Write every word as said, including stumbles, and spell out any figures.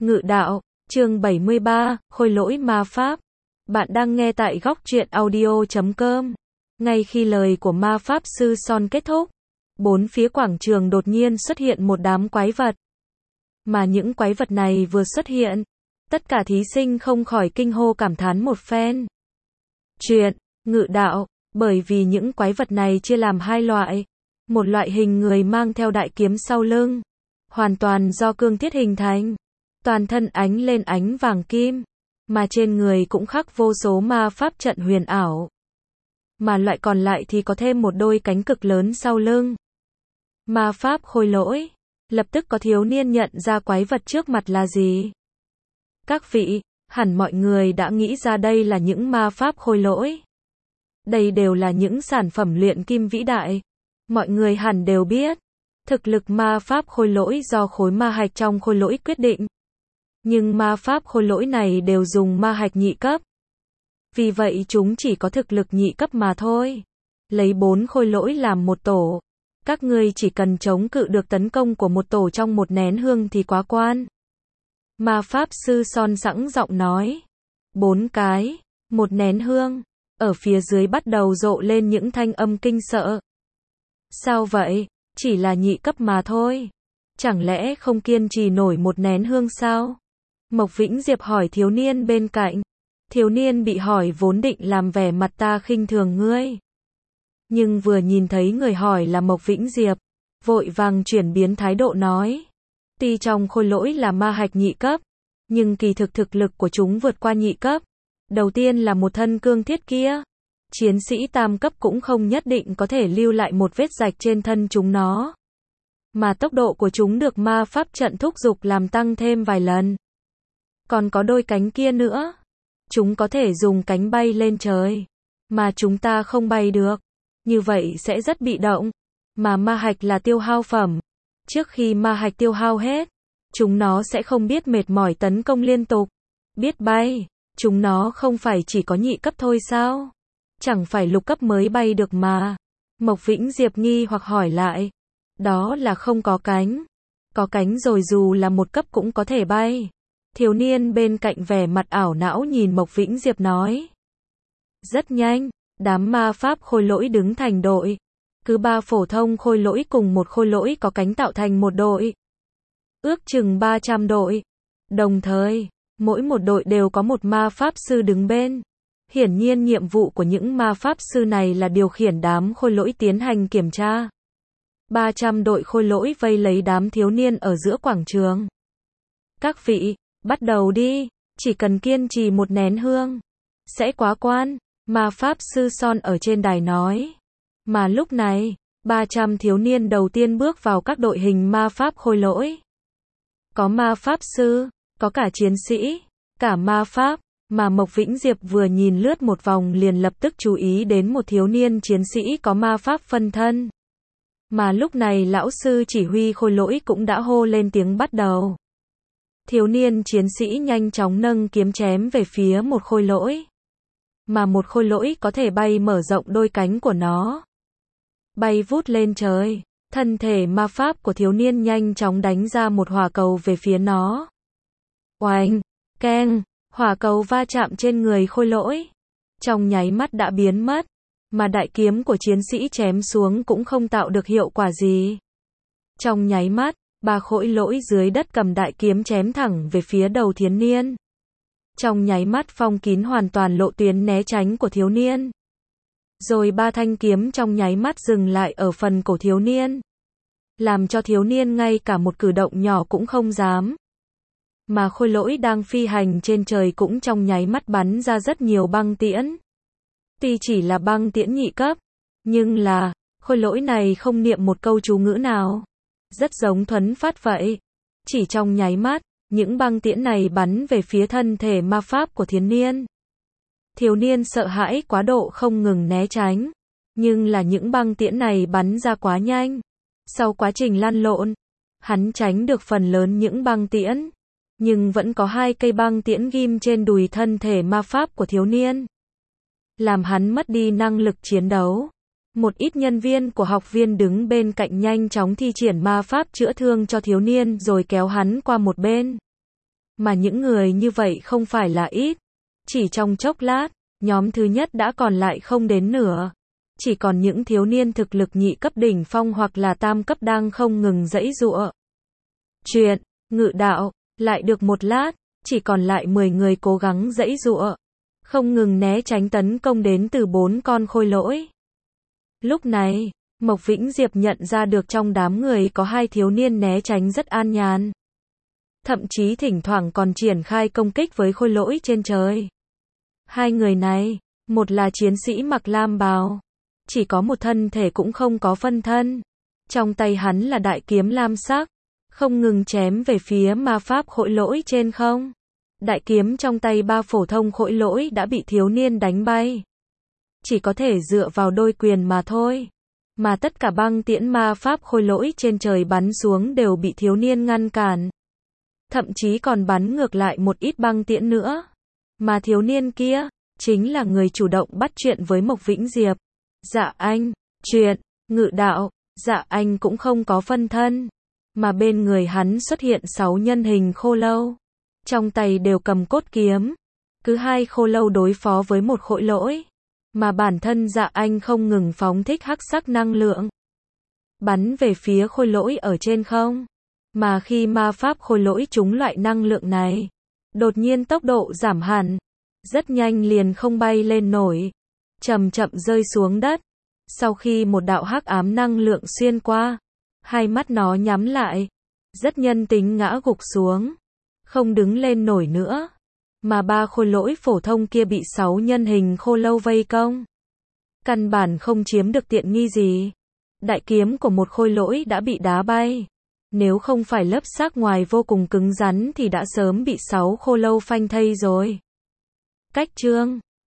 Ngự đạo, chương bảy mươi ba, khôi lỗi ma pháp. Bạn đang nghe tại góc truyện audio chấm com. Ngay khi lời của ma pháp sư Son kết thúc, bốn phía quảng trường đột nhiên xuất hiện một đám quái vật. Mà những quái vật này vừa xuất hiện, tất cả thí sinh không khỏi kinh hô cảm thán một phen. Chuyện, ngự đạo, bởi vì những quái vật này chia làm hai loại. Một loại hình người mang theo đại kiếm sau lưng, hoàn toàn do cương thiết hình thành, toàn thân ánh lên ánh vàng kim, mà trên người cũng khắc vô số ma pháp trận huyền ảo. Mà loại còn lại thì có thêm một đôi cánh cực lớn sau lưng. Ma pháp khôi lỗi. Lập tức có thiếu niên nhận ra quái vật trước mặt là gì. Các vị, hẳn mọi người đã nghĩ ra đây là những ma pháp khôi lỗi. Đây đều là những sản phẩm luyện kim vĩ đại. Mọi người hẳn đều biết, thực lực ma pháp khôi lỗi do khối ma hạch trong khôi lỗi quyết định. Nhưng ma pháp khôi lỗi này đều dùng ma hạch nhị cấp. Vì vậy chúng chỉ có thực lực nhị cấp mà thôi. Lấy bốn khôi lỗi làm một tổ. Các ngươi chỉ cần chống cự được tấn công của một tổ trong một nén hương thì quá quan. Ma pháp sư Son sẵn giọng nói. Bốn cái, một nén hương. Ở phía dưới bắt đầu rộ lên những thanh âm kinh sợ. Sao vậy? Chỉ là nhị cấp mà thôi. Chẳng lẽ không kiên trì nổi một nén hương sao? Mộc Vĩnh Diệp hỏi thiếu niên bên cạnh. Thiếu niên bị hỏi vốn định làm vẻ mặt ta khinh thường ngươi. Nhưng vừa nhìn thấy người hỏi là Mộc Vĩnh Diệp, vội vàng chuyển biến thái độ nói. Tuy trong khôi lỗi là ma hạch nhị cấp, nhưng kỳ thực thực lực của chúng vượt qua nhị cấp. Đầu tiên là một thân cương thiết kia. Chiến sĩ tam cấp cũng không nhất định có thể lưu lại một vết rạch trên thân chúng nó. Mà tốc độ của chúng được ma pháp trận thúc giục làm tăng thêm vài lần. Còn có đôi cánh kia nữa. Chúng có thể dùng cánh bay lên trời. Mà chúng ta không bay được. Như vậy sẽ rất bị động. Mà ma hạch là tiêu hao phẩm. Trước khi ma hạch tiêu hao hết, chúng nó sẽ không biết mệt mỏi tấn công liên tục. Biết bay, chúng nó không phải chỉ có nhị cấp thôi sao? Chẳng phải lục cấp mới bay được mà. Mộc Vĩnh Diệp nghi hoặc hỏi lại. Đó là không có cánh. Có cánh rồi dù là một cấp cũng có thể bay. Thiếu niên bên cạnh vẻ mặt ảo não nhìn Mộc Vĩnh Diệp nói. Rất nhanh, đám ma pháp khôi lỗi đứng thành đội. Cứ ba phổ thông khôi lỗi cùng một khôi lỗi có cánh tạo thành một đội. Ước chừng ba trăm đội. Đồng thời, mỗi một đội đều có một ma pháp sư đứng bên. Hiển nhiên nhiệm vụ của những ma pháp sư này là điều khiển đám khôi lỗi tiến hành kiểm tra. ba trăm đội khôi lỗi vây lấy đám thiếu niên ở giữa quảng trường. Các vị, bắt đầu đi, chỉ cần kiên trì một nén hương. Sẽ quá quan, ma pháp sư Son ở trên đài nói. Mà lúc này, ba trăm thiếu niên đầu tiên bước vào các đội hình ma pháp khôi lỗi. Có ma pháp sư, có cả chiến sĩ, cả ma pháp. Mà Mộc Vĩnh Diệp vừa nhìn lướt một vòng liền lập tức chú ý đến một thiếu niên chiến sĩ có ma pháp phân thân. Mà lúc này lão sư chỉ huy khôi lỗi cũng đã hô lên tiếng bắt đầu. Thiếu niên chiến sĩ nhanh chóng nâng kiếm chém về phía một khôi lỗi. Mà một khôi lỗi có thể bay mở rộng đôi cánh của nó. Bay vút lên trời, thân thể ma pháp của thiếu niên nhanh chóng đánh ra một hỏa cầu về phía nó. Oanh, keng. Hỏa cầu va chạm trên người khôi lỗi. Trong nháy mắt đã biến mất. Mà đại kiếm của chiến sĩ chém xuống cũng không tạo được hiệu quả gì. Trong nháy mắt, ba khôi lỗi dưới đất cầm đại kiếm chém thẳng về phía đầu thiếu niên. Trong nháy mắt phong kín hoàn toàn lộ tuyến né tránh của thiếu niên. Rồi ba thanh kiếm trong nháy mắt dừng lại ở phần cổ thiếu niên. Làm cho thiếu niên ngay cả một cử động nhỏ cũng không dám. Mà khôi lỗi đang phi hành trên trời cũng trong nháy mắt bắn ra rất nhiều băng tiễn. Tuy chỉ là băng tiễn nhị cấp, nhưng là, khôi lỗi này không niệm một câu chú ngữ nào. Rất giống thuấn phát vậy. Chỉ trong nháy mắt, những băng tiễn này bắn về phía thân thể ma pháp của thiếu niên. Thiếu niên sợ hãi quá độ không ngừng né tránh. Nhưng là những băng tiễn này bắn ra quá nhanh. Sau quá trình lăn lộn, hắn tránh được phần lớn những băng tiễn. Nhưng vẫn có hai cây băng tiễn ghim trên đùi thân thể ma pháp của thiếu niên. Làm hắn mất đi năng lực chiến đấu. Một ít nhân viên của học viên đứng bên cạnh nhanh chóng thi triển ma pháp chữa thương cho thiếu niên rồi kéo hắn qua một bên. Mà những người như vậy không phải là ít. Chỉ trong chốc lát, nhóm thứ nhất đã còn lại không đến nửa. Chỉ còn những thiếu niên thực lực nhị cấp đỉnh phong hoặc là tam cấp đang không ngừng giãy giụa. Chuyện, ngự đạo, lại được một lát, chỉ còn lại mười người cố gắng giãy giụa, không ngừng né tránh tấn công đến từ bốn con khôi lỗi. Lúc này, Mộc Vĩnh Diệp nhận ra được trong đám người có hai thiếu niên né tránh rất an nhàn. Thậm chí thỉnh thoảng còn triển khai công kích với khôi lỗi trên trời. Hai người này, một là chiến sĩ mặc lam bào, chỉ có một thân thể cũng không có phân thân. Trong tay hắn là đại kiếm lam sắc, không ngừng chém về phía ma pháp khôi lỗi trên không. Đại kiếm trong tay ba phổ thông khôi lỗi đã bị thiếu niên đánh bay. Chỉ có thể dựa vào đôi quyền mà thôi. Mà tất cả băng tiễn ma pháp khôi lỗi trên trời bắn xuống đều bị thiếu niên ngăn cản. Thậm chí còn bắn ngược lại một ít băng tiễn nữa. Mà thiếu niên kia, chính là người chủ động bắt chuyện với Mộc Vĩnh Diệp. Dạ anh, chuyện, ngự đạo, dạ anh cũng không có phân thân. Mà bên người hắn xuất hiện sáu nhân hình khô lâu. Trong tay đều cầm cốt kiếm. Cứ hai khô lâu đối phó với một khôi lỗi. Mà bản thân dạ anh không ngừng phóng thích hắc sắc năng lượng. Bắn về phía khôi lỗi ở trên không. Mà khi ma pháp khôi lỗi trúng loại năng lượng này, đột nhiên tốc độ giảm hẳn. Rất nhanh liền không bay lên nổi. Chậm chậm rơi xuống đất. Sau khi một đạo hắc ám năng lượng xuyên qua, hai mắt nó nhắm lại. Rất nhân tính ngã gục xuống. Không đứng lên nổi nữa. Mà ba khôi lỗi phổ thông kia bị sáu nhân hình khô lâu vây công. Căn bản không chiếm được tiện nghi gì. Đại kiếm của một khôi lỗi đã bị đá bay. Nếu không phải lớp xác ngoài vô cùng cứng rắn thì đã sớm bị sáu khô lâu phanh thây rồi. Cách chương